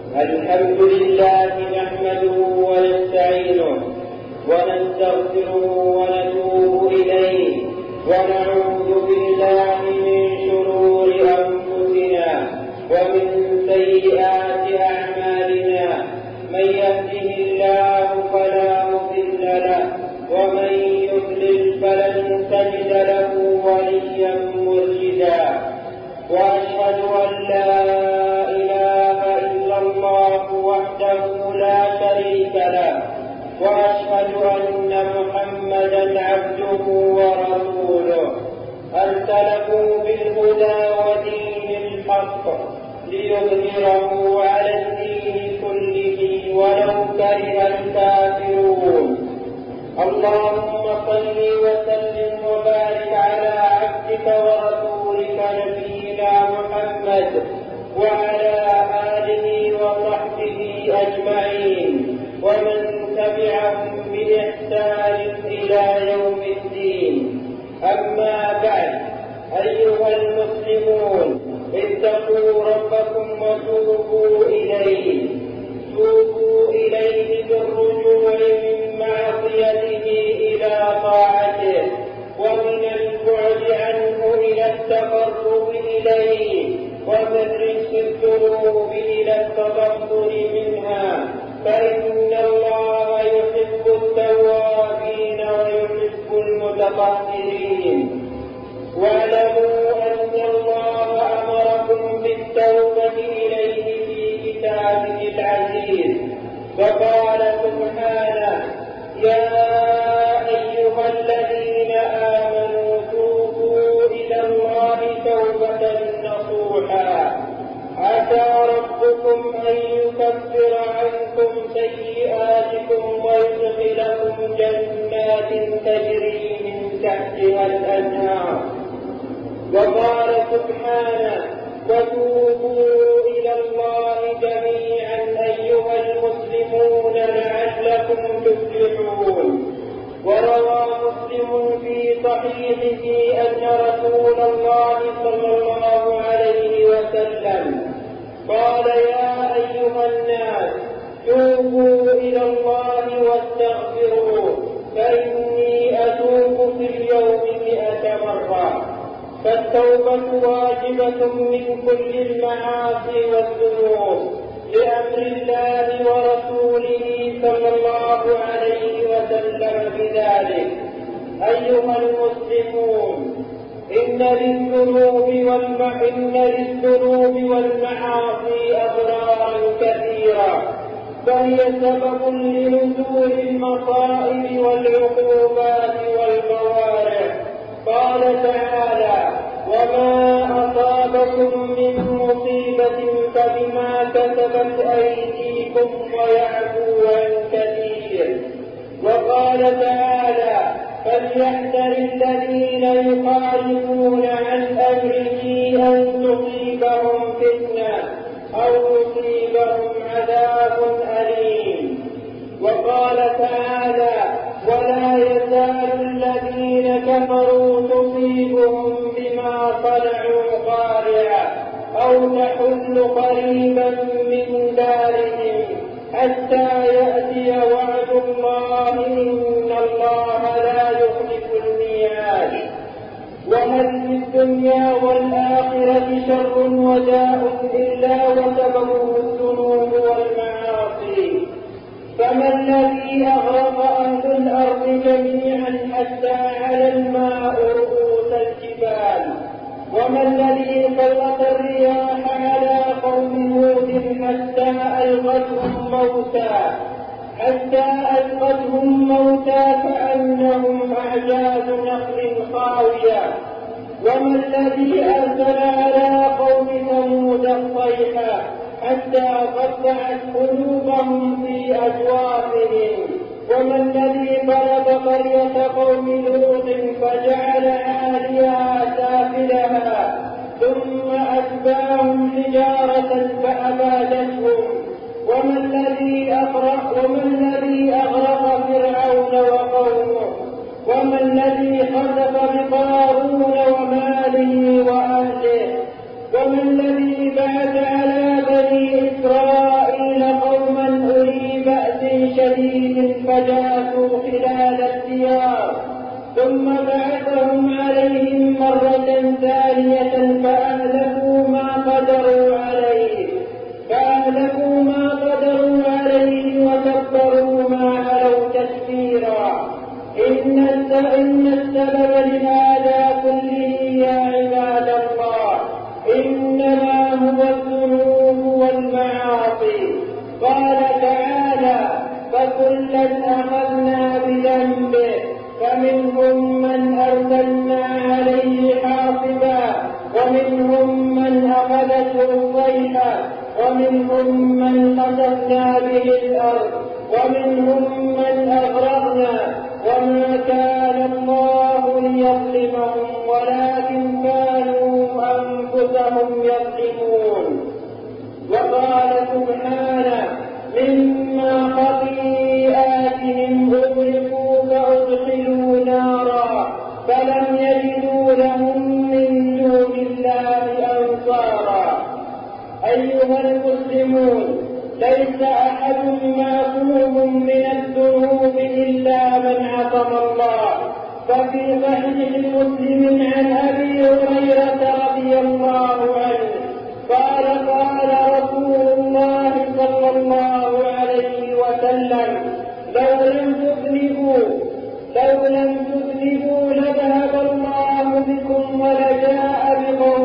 الحمد لله نحمده ونستعينه ونستغفره ونتوب إليه ونعوذ بالله من شرور أنفسنا ومن سيئات أعمالنا. من يهده الله فلا مضل له ومن يضلل فلن تجد له وليا مرشدا. وأشهد أن لا إله إلا الله وحده لا شريك له وأشهد أن محمدا عبده ورسوله أرسله بالهدى ودين الحق ليظهره على الدين كله ولو كره الكافرون. اللهم صل وسلم وبارك على عبدك ورسولك نبينا محمد وعلى آله وصحبه أجمعين ومن تبعهم بإحسان إلى يوم الدين. أما بعد، أيها المسلمون، اتقوا ربكم وتوبوا إليه بالرجوع من معصيته إلى طاعته ومن البعد عنه إلى التقرب إليه ومن رجس الذنوب إلى التبصر منها، فإن الله يحب التوابين ويحب المتطهرين. واعلموا أن الله أمركم بالتوبة إليه في كتابه العزيز، فقال سبحانه: يا أيها الذين آمنوا توبوا إلى الله توبة نصوحا عسى ربكم أن يكفر عنكم سيئاتكم ويدخلكم جنات تجري من تحتها الأنهار. وقال سبحانه: وتوبوا إلى الله جميعا أيها المسلمون لعلكم تفلحون. وروى مسلم في صحيحه أن رسول الله صلى الله عليه وسلم قال: يا أيها الناس توبوا إلى الله واستغفروه فإني أتوب في اليوم 100 مرة. فالتوبة واجبة من كل المعاصي والذنوب لأمر الله ورسوله صلى الله عليه وسلم بذلك. أيها المسلمون، إن للذنوب والمعاصي أضرارا كثيرة، فهي سبب لنزول المصائب والعقوبات والموارد. قال تعالى: وما أصابكم من مصيبة فبما كسبت أيديكم ويعفو عن كثير. وقال تعالى: فليحذر الذين يخالفون عن أمره أن تصيبهم فتنة أو يصيبهم عذاب أليم. وقال تعالى: ولا يزال الذين كفروا تصيبهم بما صنعوا قارعة أو تحل قريبا من دارهم حتى يأتي وعد الله إن الله لا يخلف الميعاد. وهل في الدنيا والآخرة شر وداء إلا وسببه الذنوب والمعاصي؟ فما الذي أغرق أهل الأرض جميعا حتى على الماء رؤوس الجبال؟ وما الذي سلط الرياح على قوم هود حتى ألقتهم موتى كأنهم أعجاز نخل خاوية؟ وما الذي أرسل على قوم ثمود الصيحة حتى قطعت قلوبهم في أجوافهم؟ وما الذي ضرب قرية قوم لوط فجعل عاليها سافلها ثم أتباعهم حجارة فأبادتهم؟ وما الذي أغرق فرعون وقومه؟ وما الذي خسف بقارون وماله وأهله؟ وما الذي بعث على بني إسرائيل قال تعالى: فكلا أخذنا بذنبه فمنهم من أرسلنا عليه حاصبا ومنهم من أخذته الصيحة ومنهم من خسفنا به الأرض ومنهم من أغرقنا وما كان الله ليظلمهم ولكن كانوا أنفسهم يظلمون. وقال سبحانه: مما خطيئاتهم أغرقوا فأدخلوا نارا فلم يجدوا لهم من دون الله أنصارا. أيها المسلمون، ليس أحد معصوم من الذنوب إلا من عصم الله. ففي صحيح مسلم عن أبي هريرة رضي الله عنه قال: قال رسول الله صلى الله عليه وسلم: لو لم تذنبوا لذهب الله بكم ولجاء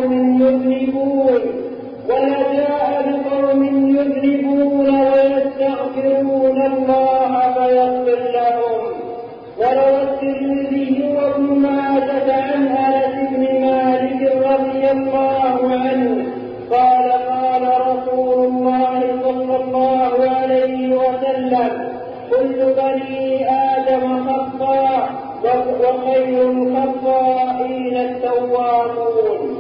بقوم يذنبون ويستغفرون الله فيغفر لهم. وروى الترمذي وابن ماجه عن أنس بن مالك رضي الله عنه قال: قال رسول الله صلى الله عليه وسلم: كل بني آدم خطاء وخير الخطائين التوابون.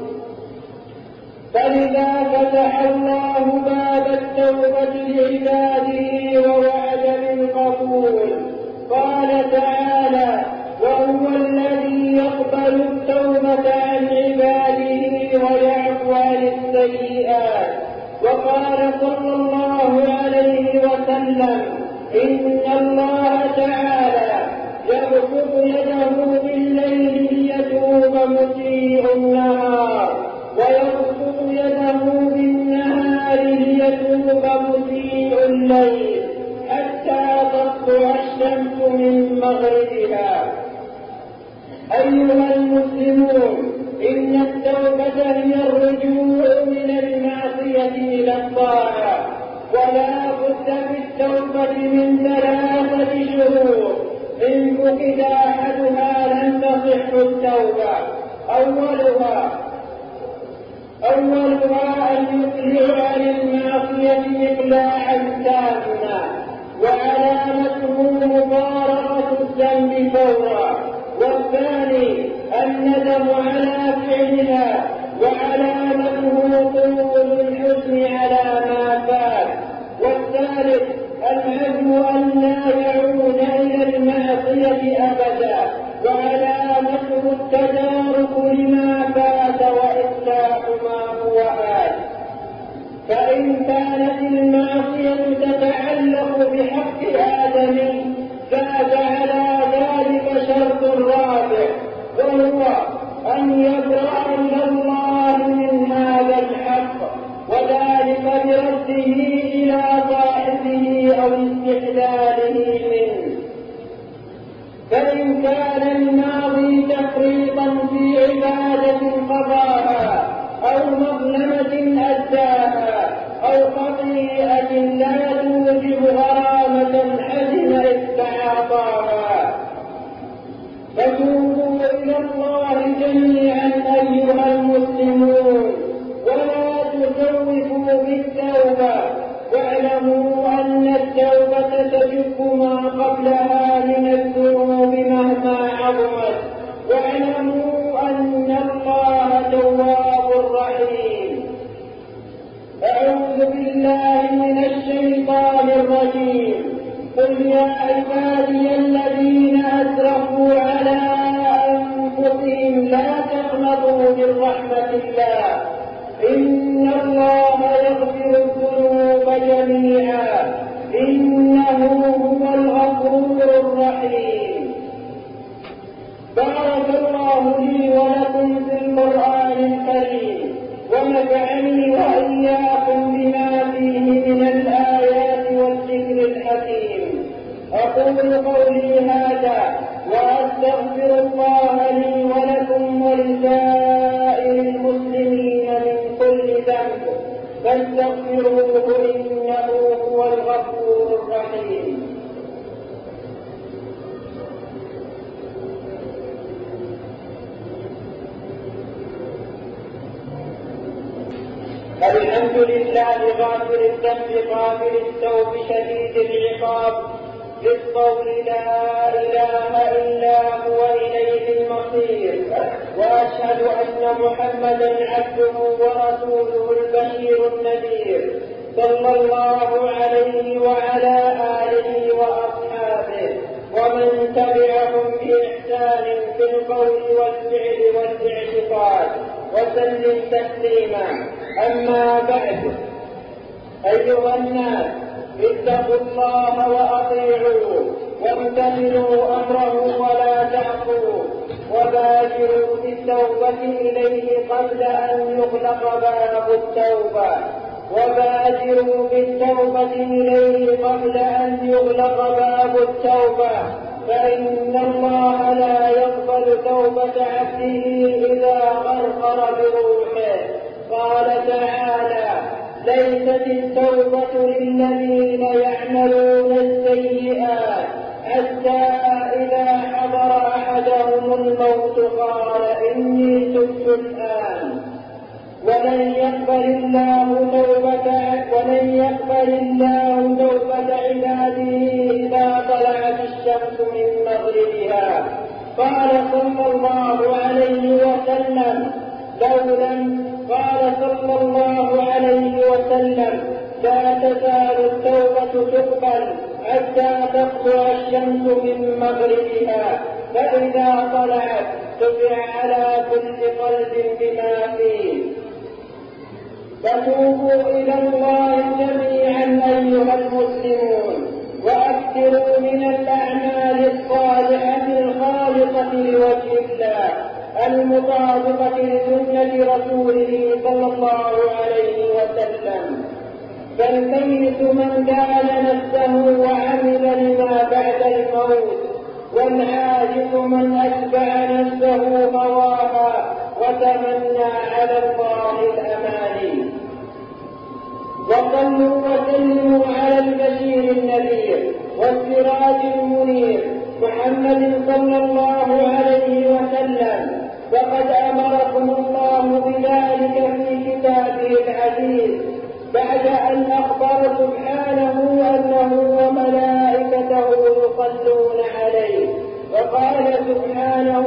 فلذا فتح الله باب التوبة لعباده ووعد بالقبول. قال تعالى: وهو الذي يقبل التوبة عن عباده ويعفو عن السيئات. وقال صلى الله عليه وسلم: إن الله تعالى يبسط يده بالليل ليتوب مسيء النهار ويبسط يده بالنهار ليتوب مسيء الليل حتى تطلع الشمس من مغربها. أيها المسلمون، إن التوبة هي الرجوع من المعصية إلى الطاعة، ولا بد في التوبة من 3 شروط إن فقد أحدها لم تصح التوبة. أولها أن يقلع عن المعصية إقلاعا تاما، وعلامته مفارقة الذنب فورا. والثاني الندم على فعلها، وعلامته طول الحزن على ما فات. والثالث العزم أن لا يعود إلى المعصية أبدا، وعلامته التدارك لما فات وإصلاح ما هو آت. فإن كانت المعصية تتعلق بحق آدم زاد على ذلك شرط رابع، وهو أن يبرأ إلى الله من هذا الحق الحمد لله غافر الذنب قابل التوب شديد العقاب بالقول لا إله إلا هو إليه المصير. وأشهد أن محمدا عبده ورسوله البشير النذير صلى الله عليه وعلى آله وأصحابه ومن تبعهم بإحسان في القول والفعل والاعتقاد وسلم تسليما. أما بعد، أيها الناس، اتقوا الله وأطيعوه وامتثلوا أمره ولا تعصوه، وبادروا بالتوبة إليه قبل أن يغلق باب التوبة فإن الله لا يقبل توبة عبده إذا غرغر بروحه. قال تعالى: ليست التوبة للذين يعملون السيئات حتى إذا حضر أحدهم الموت قال إني تبت الآن. ولن يقبل الله توبة عباده إذا طلعت الشمس من مغربها. قال صلى الله عليه وسلم: لا تزال التوبة تقبل حتى تطلع الشمس من مغربها، فإذا طلعت تبع على كل قلب بما فيه. فتوبوا إلى الله جميعا أيها المسلمون، وأكثروا من الأعمال الصالحة الخالصة لوجه الله المطابقة لسنة رسوله صلى الله عليه وسلم. فالميت من دان نفسه وعمل لما بعد الموت، والعاجز من أتبع نفسه هواها وتمنى على الله الأماني. وصلوا وسلموا على البشير النذير والسراج المنير محمد صلى الله عليه وسلم، فقد أمركم الله بذلك في كتابه العزيز بعد أن أخبر سبحانه أنه وملائكته يصلون عليه. فقال سبحانه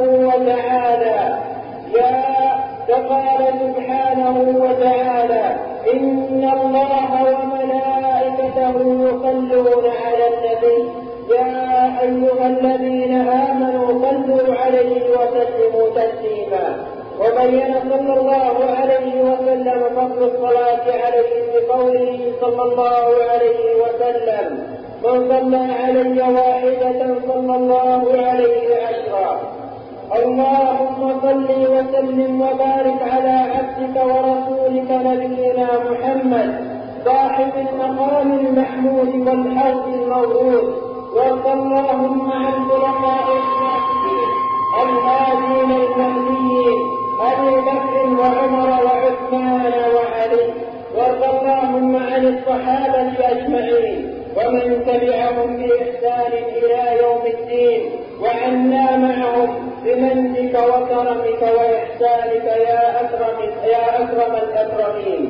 وتعالى: إن الله وملائكته يصلون على النبي يا أيها الذين آمنوا صلوا عليه وسلموا تسليما. وبين صلى الله عليه وسلم فضل الصلاة عليه بقوله صلى الله عليه وسلم: من صلى علي واحدة صلى الله عليه 10. اللهم صل وسلم وبارك على عبدك ورسولك نبينا محمد صاحب المقام المحمود والحوض المورود. وارض اللهم عن خلفاء الراشدين الهادين المهديين أبي بكر وعمر وعثمان وعلي. وارض اللهم عن الصحابة أجمعين ومن تبعهم بإحسان إلى يوم الدين، وعنا معهم بمنك وكرمك وإحسانك يا أكرم الأكرمين.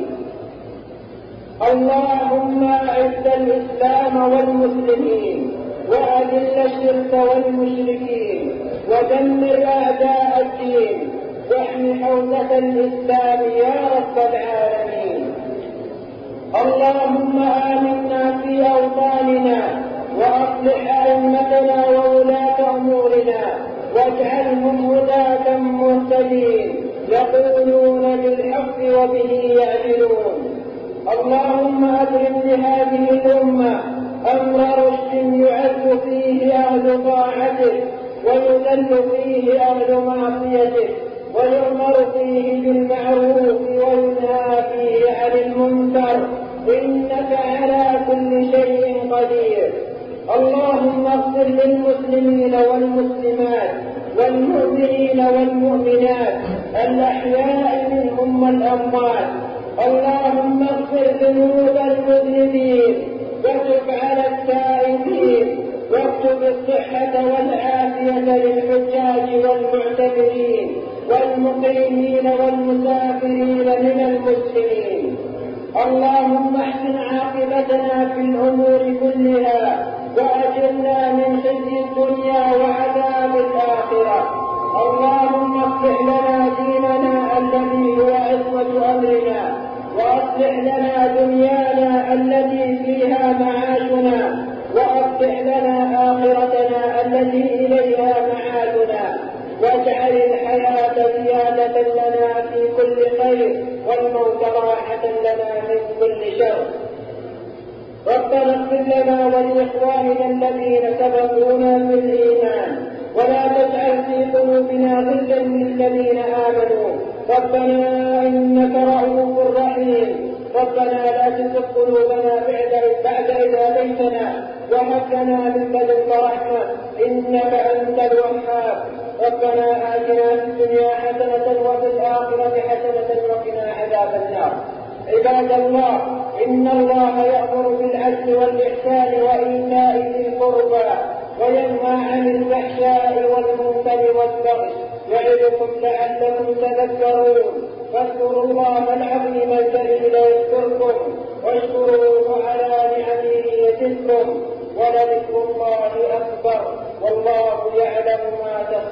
اللهم أعز الإسلام والمسلمين، وأذل الشرك والمشركين، ودمر أعداء الدين، واحم حوزة الإسلام يا رب العالمين. اللهم آمنا في أوطاننا، وأصلح أئمتنا وولاة أمورنا، واجعلهم هداة مهتدين يقولون بالحق وبه يعدلون. اللهم أبرم لهذه الأمة أمر رشد يعز فيه أهل طاعتك، ويذل فيه أهل معصيتك، ويؤمر فيه بالمعروف وينهى فيه عن المنكر، إنك على كل شيء قدير. اللهم اغفر للمسلمين والمسلمات والمؤمنين والمؤمنات الأحياء منهم والأموات. اللهم اغفر ذنوب المذنبين، وتب على التائبين، واكتب الصحة والعافية للحجاج والمعتمرين والمقيمين والمسافرين من المسلمين. اللهم احسن عاقبتنا في الأمور كلها وأجرنا من خزي الدنيا وعذاب الآخرة. اللهم اصلح لنا ديننا الذي هو عصمة أمرنا، وأصلح لنا دنيانا التي فيها معاشنا، وأصلح لنا آخرتنا التي إليها معادنا، واجعل الحياة زيادة لنا في كل خير والموت راحة لنا من كل شر. ربنا اغفر لنا ولإخواننا الذين سبقونا بالإيمان، ولا تجعل في قلوبنا غلا للذين آمنوا، ربنا إنك رؤوف رحيم. ربنا لا تزغ قلوبنا بعد إذ هديتنا وهب لنا من لدنك رحمة إنك أنت الوهاب. ربنا آتنا في الدنيا حسنة وفي الآخرة حسنة وقنا عذاب النار. عباد الله، إن الله يأمر بالعدل والإحسان وإيتاء ذي القربى وينهى عن الفحشاء والمنكر والبغي يعظكم لعلكم تذكرون. فاذكروا الله العظيم الجليل يذكركم واشكروه على نعمه يزدكم ولذكر الله أكبر والله يعلم ما تصنعون.